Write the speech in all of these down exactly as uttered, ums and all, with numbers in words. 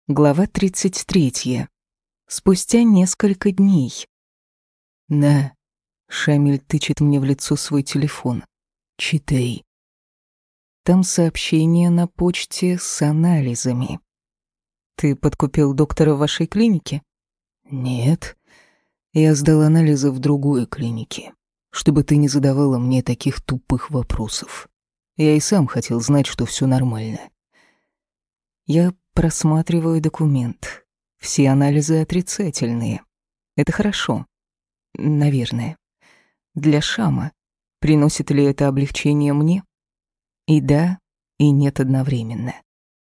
Глава тридцать третья. Спустя несколько дней. «На», — Шамиль тычет мне в лицо свой телефон. «Читай». Там сообщение на почте с анализами. «Ты подкупил доктора в вашей клинике?» «Нет. Я сдал анализы в другой клинике, чтобы ты не задавала мне таких тупых вопросов. Я и сам хотел знать, что все нормально». Я просматриваю документ. Все анализы отрицательные. Это хорошо. Наверное. Для Шама. Приносит ли это облегчение мне? И да, и нет одновременно.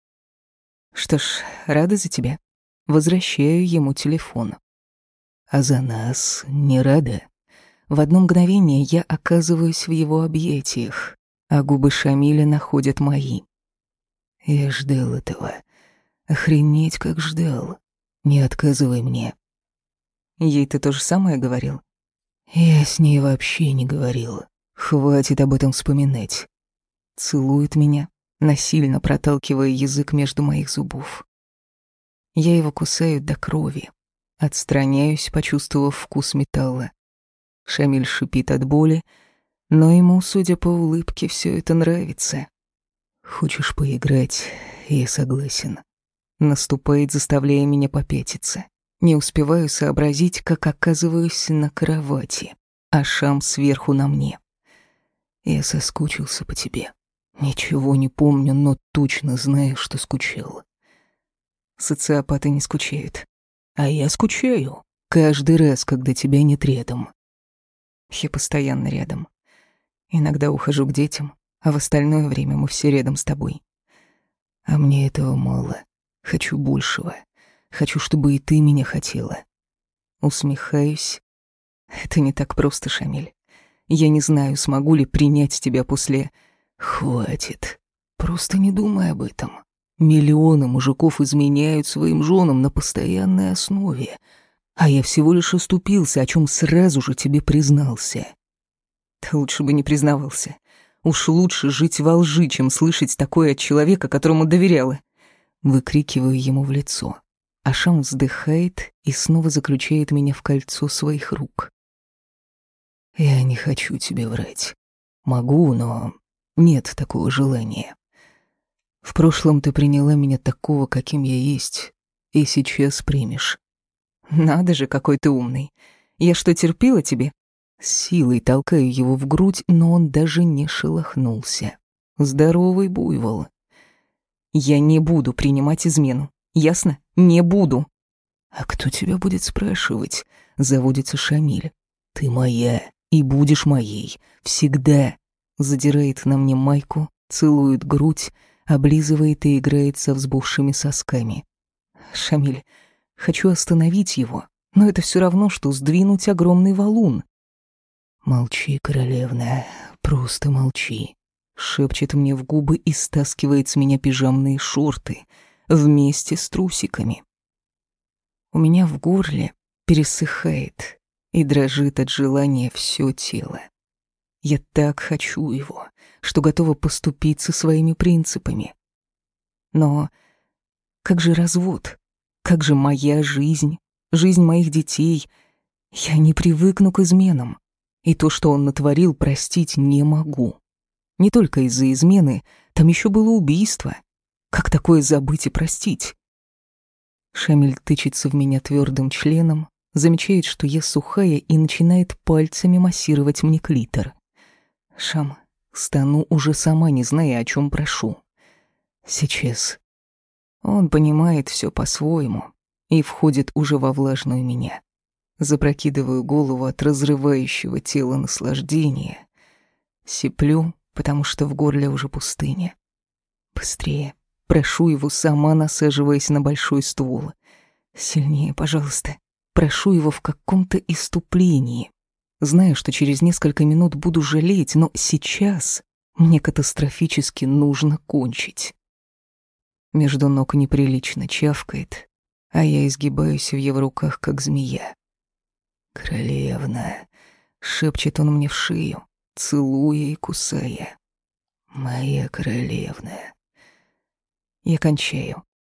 Что ж, рада за тебя. Возвращаю ему телефон. А за нас не рада. В одно мгновение я оказываюсь в его объятиях, а губы Шамиля находят мои. Я ждал этого. Охренеть, как ждал. Не отказывай мне. Ей ты то же самое говорил? Я с ней вообще не говорил. Хватит об этом вспоминать. Целует меня, насильно проталкивая язык между моих зубов. Я его кусаю до крови. Отстраняюсь, почувствовав вкус металла. Шамиль шипит от боли, но ему, судя по улыбке, все это нравится. Хочешь поиграть? Я согласен. Наступает, заставляя меня попятиться. Не успеваю сообразить, как оказываюсь на кровати, а Шам сверху на мне. Я соскучился по тебе. Ничего не помню, но точно знаю, что скучал. Социопаты не скучают. А я скучаю. Каждый раз, когда тебя нет рядом. Я постоянно рядом. Иногда ухожу к детям, а в остальное время мы все рядом с тобой. А мне этого мало. Хочу большего. Хочу, чтобы и ты меня хотела. Усмехаюсь. Это не так просто, Шамиль. Я не знаю, смогу ли принять тебя после... Хватит. Просто не думай об этом. Миллионы мужиков изменяют своим женам на постоянной основе. А я всего лишь оступился, о чем сразу же тебе признался. Ты лучше бы не признавался. Уж лучше жить во лжи, чем слышать такое от человека, которому доверяла. Выкрикиваю ему в лицо. А Шам вздыхает и снова заключает меня в кольцо своих рук. Я не хочу тебе врать. Могу, но нет такого желания. В прошлом ты приняла меня такого, каким я есть, и сейчас примешь. Надо же, какой ты умный. Я что, терпела тебе? С силой толкаю его в грудь, но он даже не шелохнулся. Здоровый буйвол. Я не буду принимать измену. Ясно? Не буду. А кто тебя будет спрашивать? Заводится Шамиль. Ты моя и будешь моей. Всегда. Задирает на мне майку, целует грудь, облизывает и играет со взбухшими сосками. Шамиль, хочу остановить его, но это все равно, что сдвинуть огромный валун. «Молчи, королевна, просто молчи», — шепчет мне в губы и стаскивает с меня пижамные шорты вместе с трусиками. У меня в горле пересыхает и дрожит от желания все тело. Я так хочу его, что готова поступиться своими принципами. Но как же развод? Как же моя жизнь, жизнь моих детей? Я не привыкну к изменам. И то, что он натворил, простить не могу. Не только из-за измены, там еще было убийство. Как такое забыть и простить? Шамиль тычется в меня твердым членом, замечает, что я сухая, и начинает пальцами массировать мне клитор. Шам, стану уже сама, не зная, о чем прошу. Сейчас. Он понимает все по-своему и входит уже во влажную меня. Запрокидываю голову от разрывающего тела наслаждения. Сиплю, потому что в горле уже пустыня. Быстрее. Прошу его, сама насаживаясь на большой ствол. Сильнее, пожалуйста. Прошу его в каком-то исступлении. Знаю, что через несколько минут буду жалеть, но сейчас мне катастрофически нужно кончить. Между ног неприлично чавкает, а я изгибаюсь в его руках, как змея. «Королевна», — шепчет он мне в шею, целуя и кусая. «Моя королевна». Я кончаю.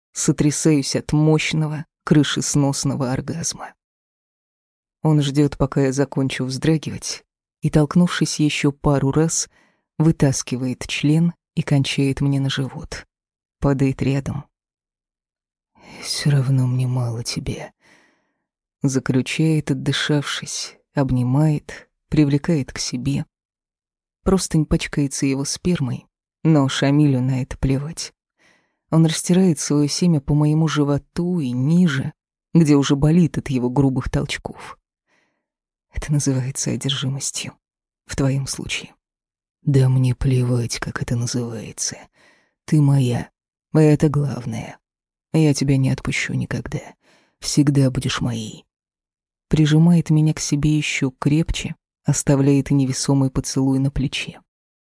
сотрясаюсь от мощного, крышесносного оргазма. Он ждет, пока я закончу вздрагивать, и, толкнувшись еще пару раз, вытаскивает член и кончает мне на живот. Падает рядом. «Все равно мне мало тебе», — заключает, отдышавшись, обнимает, привлекает к себе. Простынь пачкается его спермой, но Шамилю на это плевать. Он растирает свое семя по моему животу и ниже, где уже болит от его грубых толчков. Это называется одержимостью. В твоем случае. Да мне плевать, как это называется. Ты моя. И это главное. Я тебя не отпущу никогда. Всегда будешь моей. Прижимает меня к себе еще крепче, оставляет невесомый поцелуй на плече.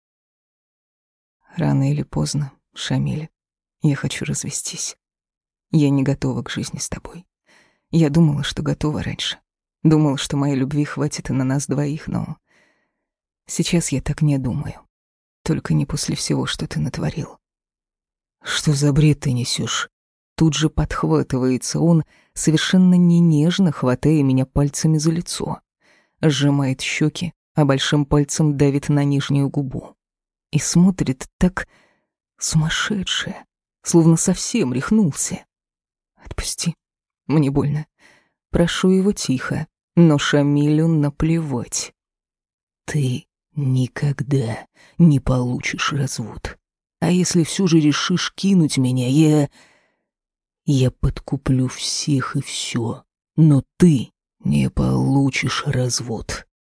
Рано или поздно, Шамиль, я хочу развестись. Я не готова к жизни с тобой. Я думала, что готова раньше. Думала, что моей любви хватит и на нас двоих, но сейчас я так не думаю. Только не после всего, что ты натворил. Что за бред ты несешь? Тут же подхватывается он, совершенно не нежно хватая меня пальцами за лицо. Сжимает щеки, а большим пальцем давит на нижнюю губу. И смотрит так сумасшедше, словно совсем рехнулся. Отпусти, мне больно. Прошу его тихо, но Шамилю наплевать. Ты никогда не получишь развод. А если все же решишь кинуть меня, я... Я подкуплю всех и все, но ты не получишь развод.